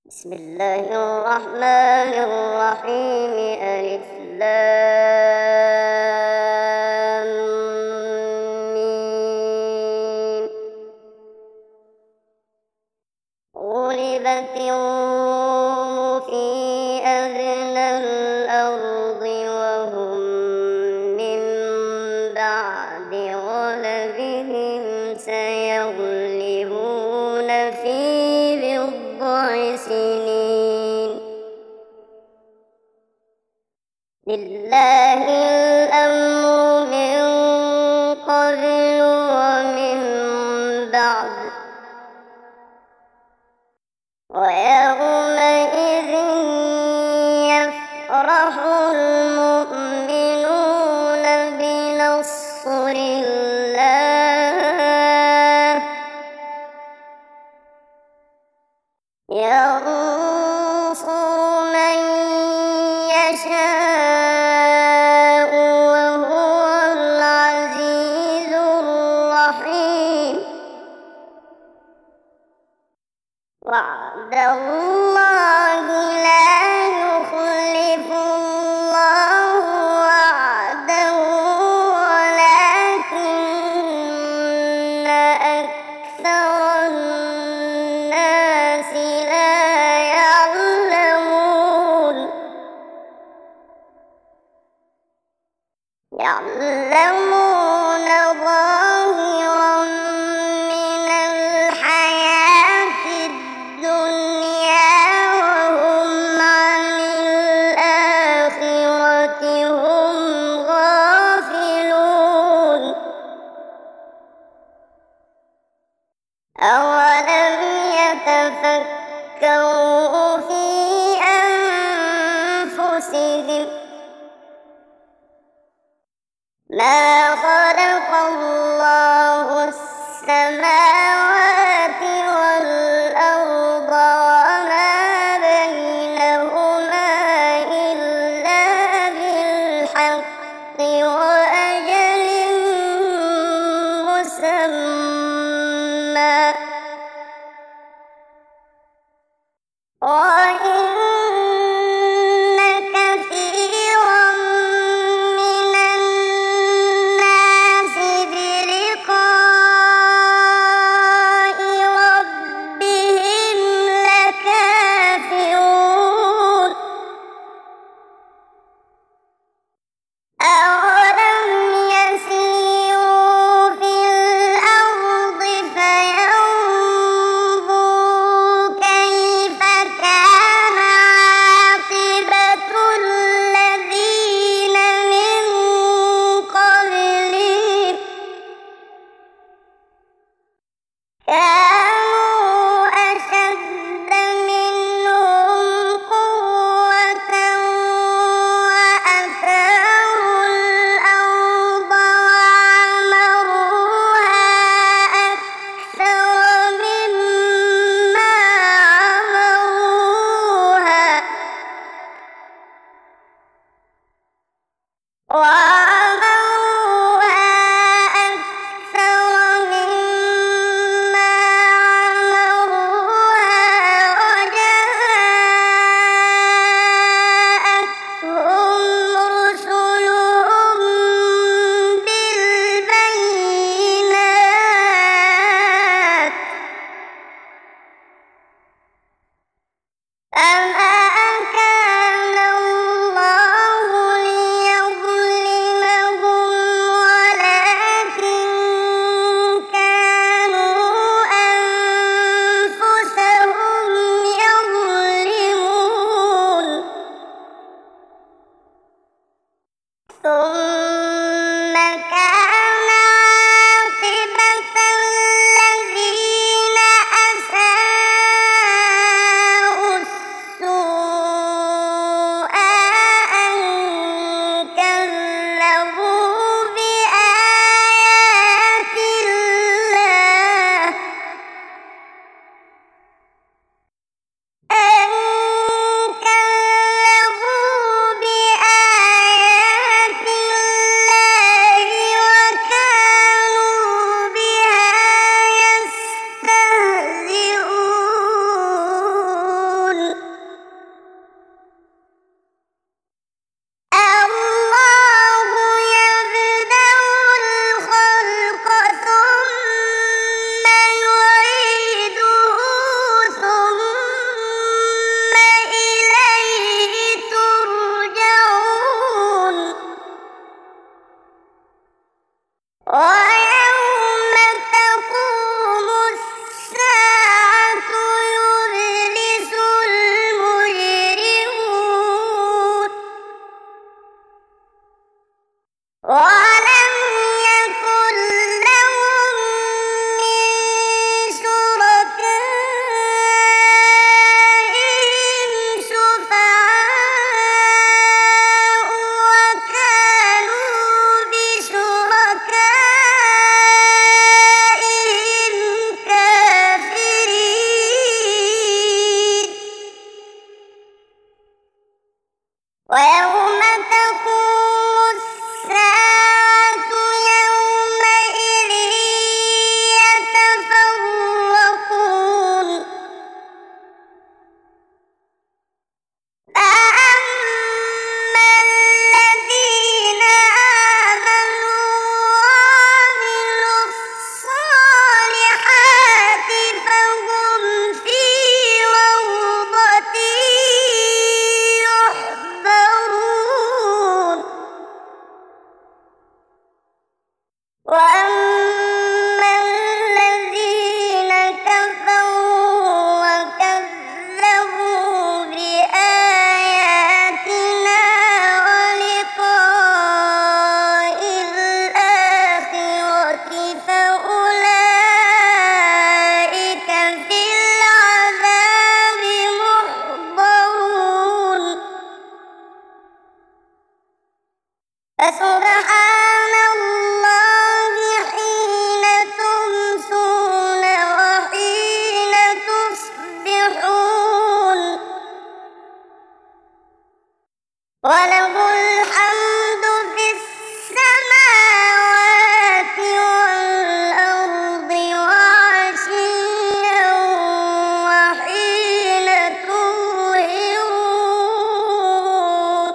بسم الله الرحمن الرحيم. ألف لام ميم. غلبت الروم في أدنى الأرض وهم من بعد غلبهم سيغلبون في بضع سنين. لله الأمر من قبل ومن بعد ويومئذ يفرح المؤمنون بنصر الله ينصر من يشاء وهو العزيز الرحيم. وعد الله لا يخلف الله وعده ولكن أكثر الناس لا يعلمون. يعلمون ظاهرا من الحياة الدنيا وهم عن الآخرة هم غافلون. أولم يتفكروا في أنفسهم ما خلق الله السماوات والأرض وما بينهما إلا بالحق وأجل مسمى وإن كثيرا من الناس بلقاء ربهم لكافرون. أولم يسيروا في الأرض فينظروا كيف كان عاقبة الذين من قبلهم كانوا أشد منهم قوة وأثاروا الأرض وعمروها أكثر مما عمروها وجاءتهم رسلهم بالبينات فما كان الله ليظلمهم ولكن كانوا أنفسهم يظلمون. ثم كان عاقبة الذين أساءوا السوء وله الحمد في السماوات والأرض وعشيا وحين تظهرون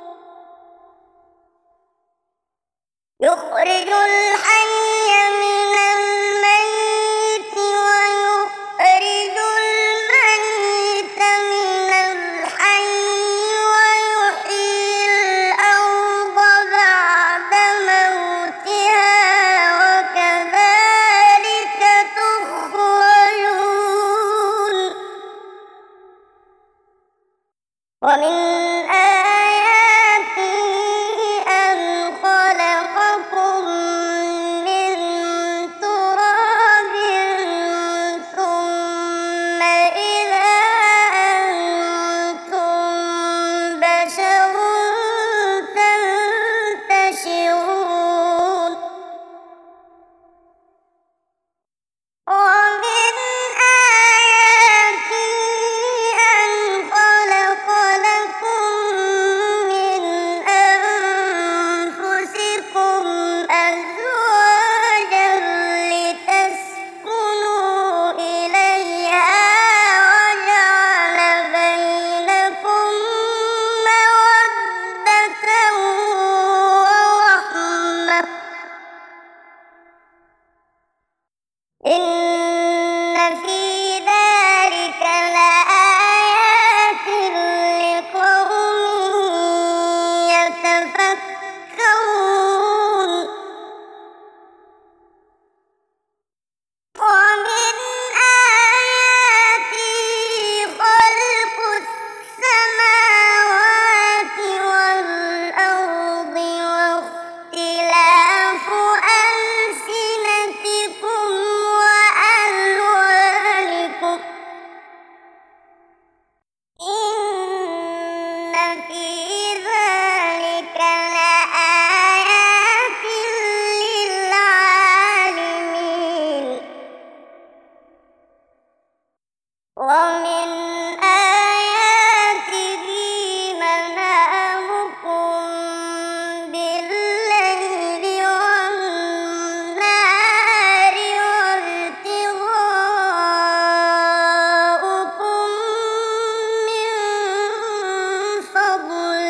يخرج الحي من الميت ويخرج الميت من الحي ويحيي الأرض بعد موتها وكذلك تخرجون ومن آياته أن خلقكم من تراب ثم إذا أنتم بشر تنتشرون ومن آياته أن خلق لكم من أنفسكم أزواجا لتسكنوا إليها وجعل بينكم مودة ورحمة إن في ذلك لآيات لقوم يتفكرون ومن آياته خلق السماوات والأرض واختلاف ألسنتكم وألوانكم إن في ذلك لآيات للعالمين ومن آياته منامكم بالليل والنهار وابتغاؤكم من فضله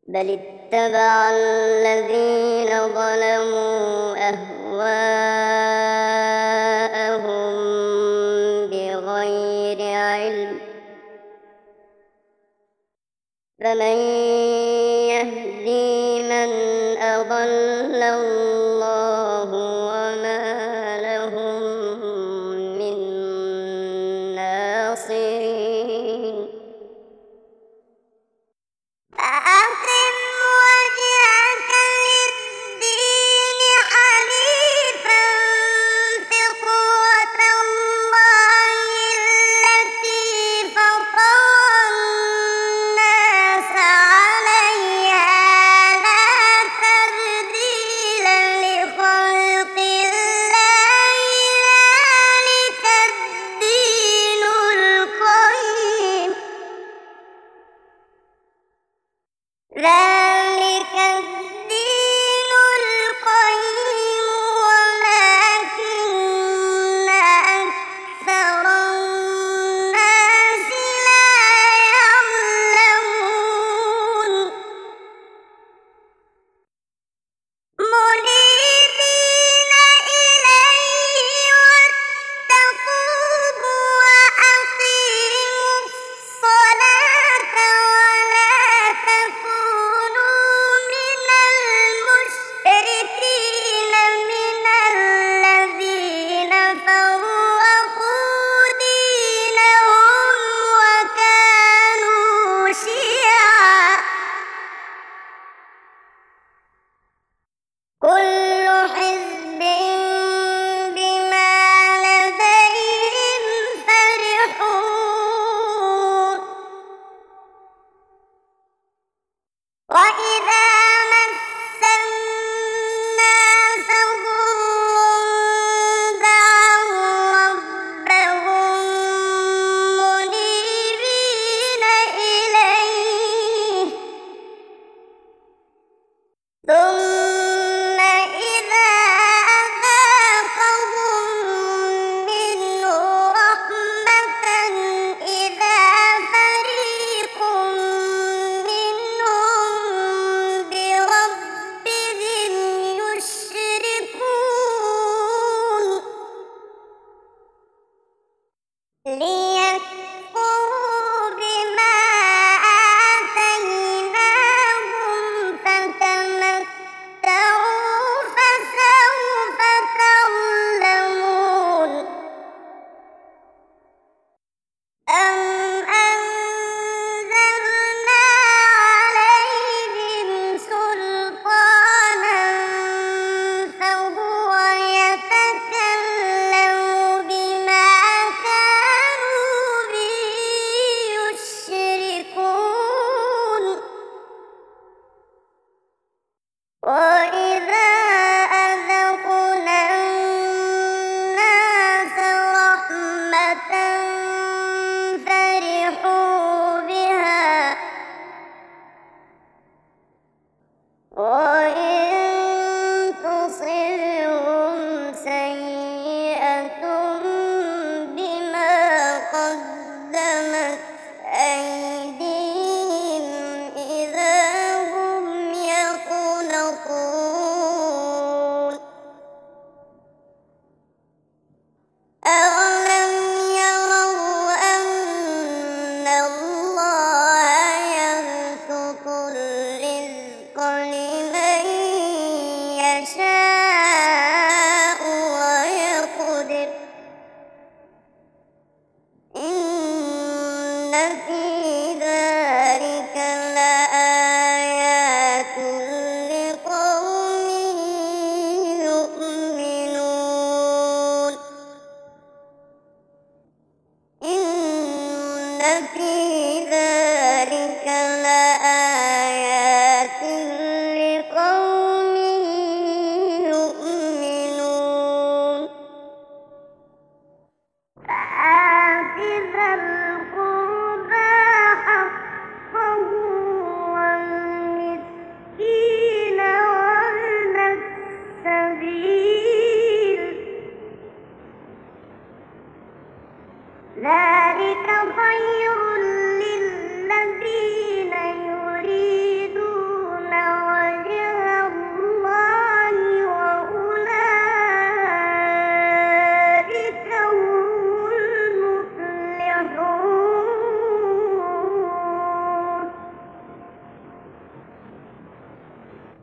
بل اتبع الذين ظلموا أهواءهم بغير علم، فمن يهدي من أضل الله وما لهم من ناصرين. فأقم وجهك للدين حنيفا فطرة الله التي فطر الناس عليها لا تبديل لخلق الله ذلك الدين القيم. ذلك الدين القيم ولكن أكثر الناس لا يعلمون. منيبين إليه واتقوه وأقيموا الصلاة ولا تكونوا من المشركين من الذين فرقوا دينهم وكانوا شيعا، كل حزب بما لديهم فرحون. وإذا مس الناس ضر دعوا ربهم منيبين إليه، ثم إذا أذاقهم منه رحمة إذا فريق منهم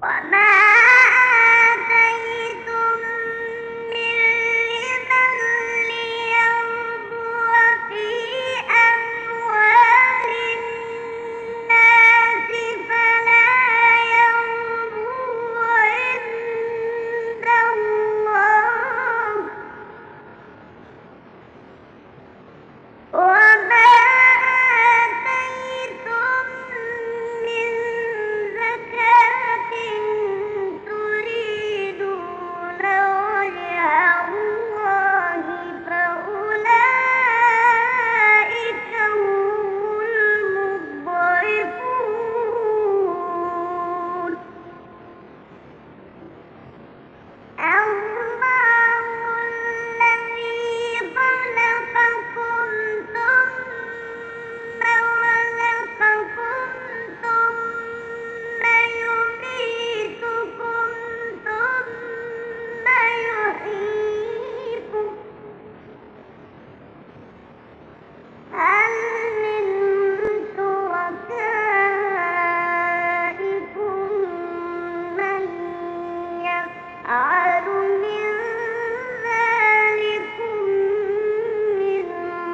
وما آتيتم من ربا ليربو في أموال الناس فلا يربو عند الله، وما آتيتم من زكاة تريدون وجه الله فأولئك هم المضعفون. الله الذي خلقكم ثم رزقكم ثم يميتكم ثم يحييكم، هل من شركائكم من يفعل من ذلكم من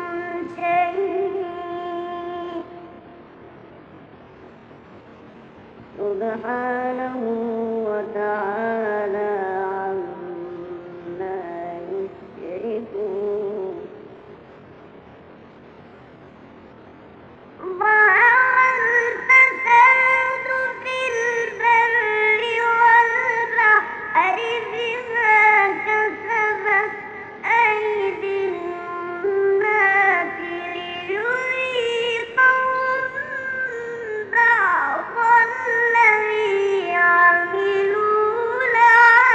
شيء؟ سبحانه وتعالى عما يشركون. ظهر الفساد في البر والبحر بما كسبت أيدي الناس ليذيقهم بعض الذي عملوا لعلهم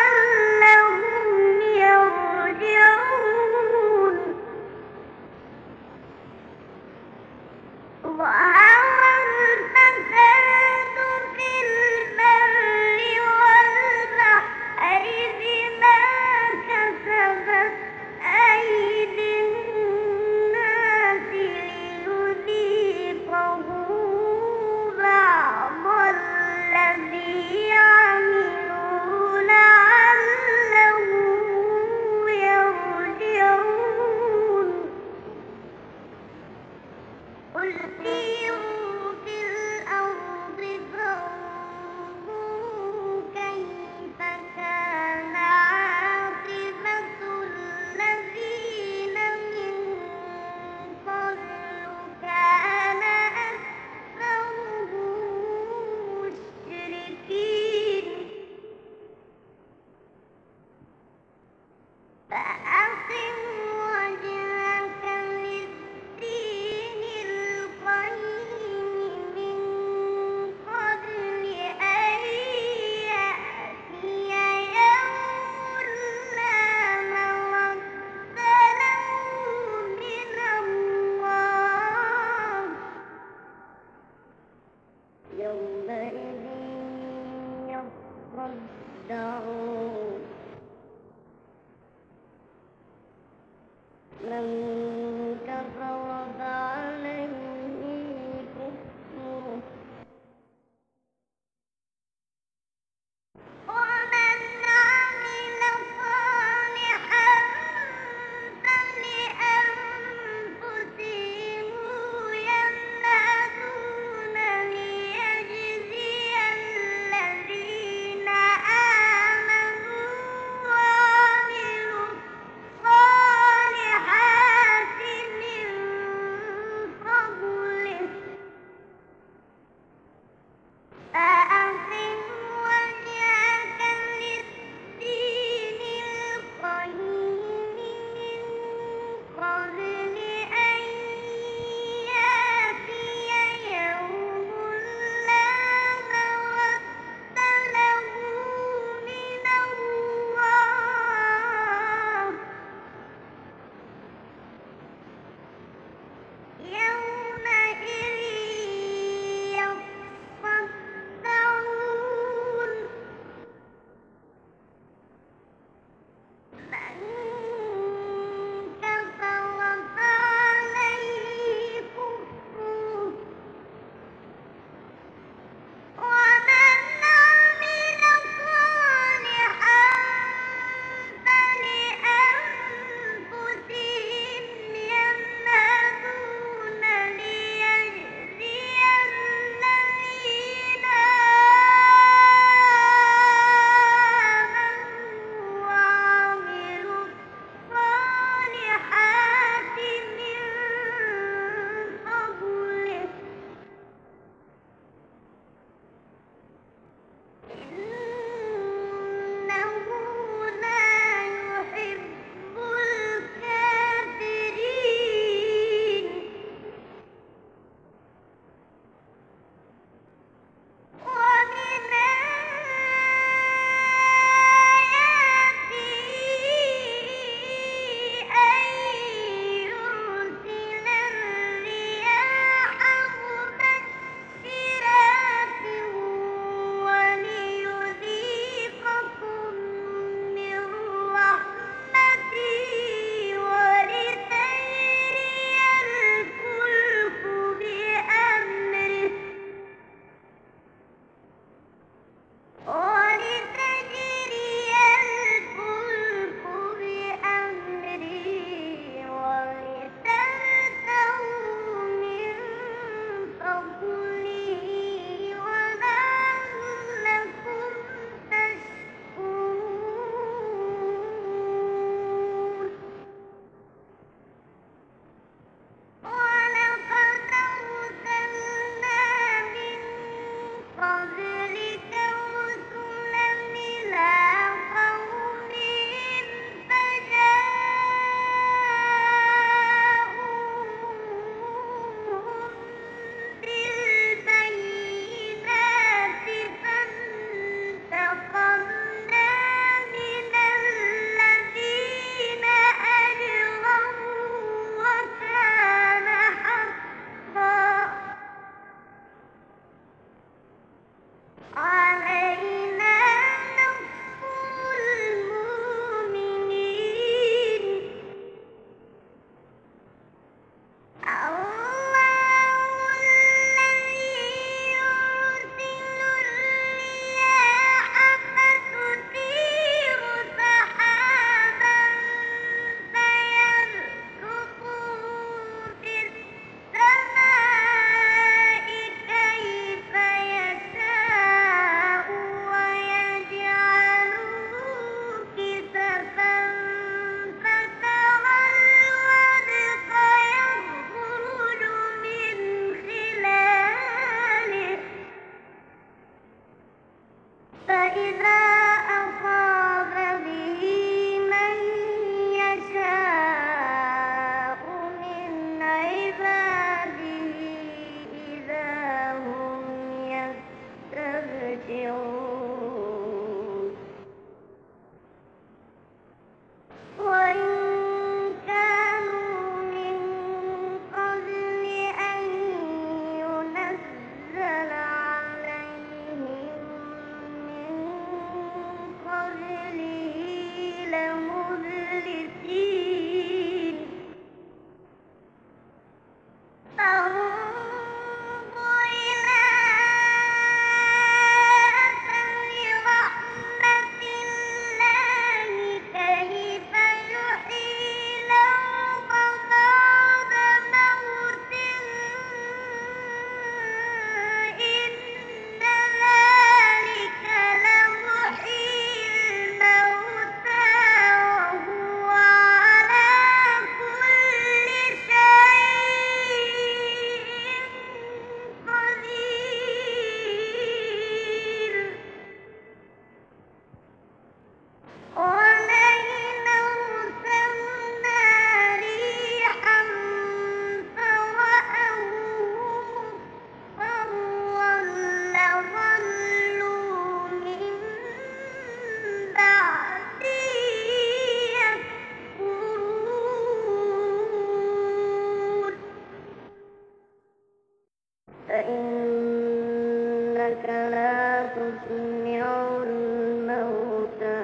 إنك لا تسمع الموتى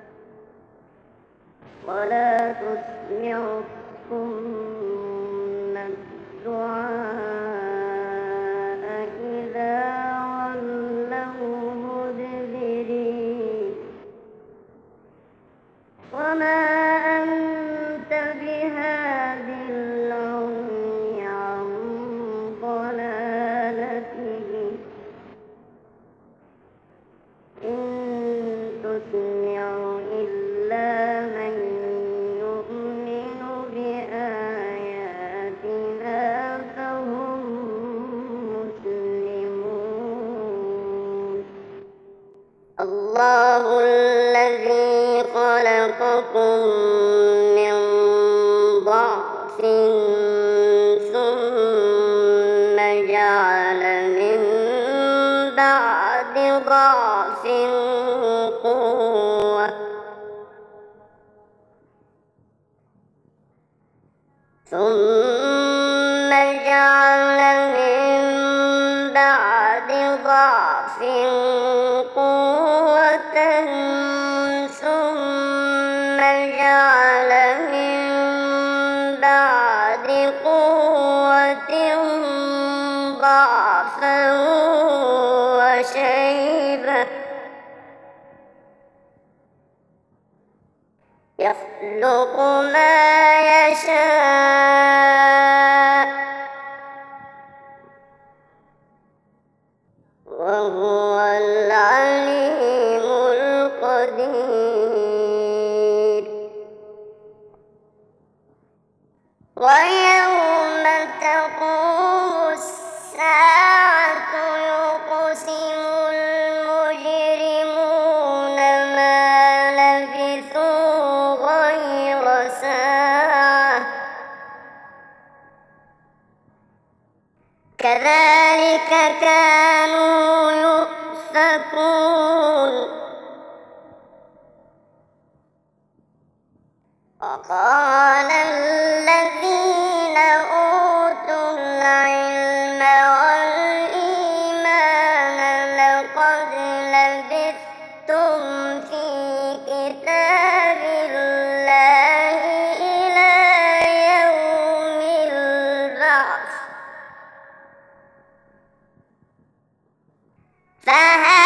ولا تسمع الصم الدعاء إذا ولوا مدبرين وما أنت بهاد العمي عن ضلالتهم إن تسمع إلا من يؤمن بآياتنا فهم مسلمون الله الذي خلقكم من ضعف ثم جعل من بعد ضعف قوة ثم جعل من بعد ضعف قوة ثم جعل من بعد قوة ضعفا وشيبة يخلق ما يشاء وهو العليم القدير ويوم تقوم الساعة يقسم المجرمون ما لبثوا غير ساعة كذلك كانوا يؤفكون وقال الذين أوتوا العلم والإيمان لقد لبثتم في كتاب الله إلى يوم البعث فهل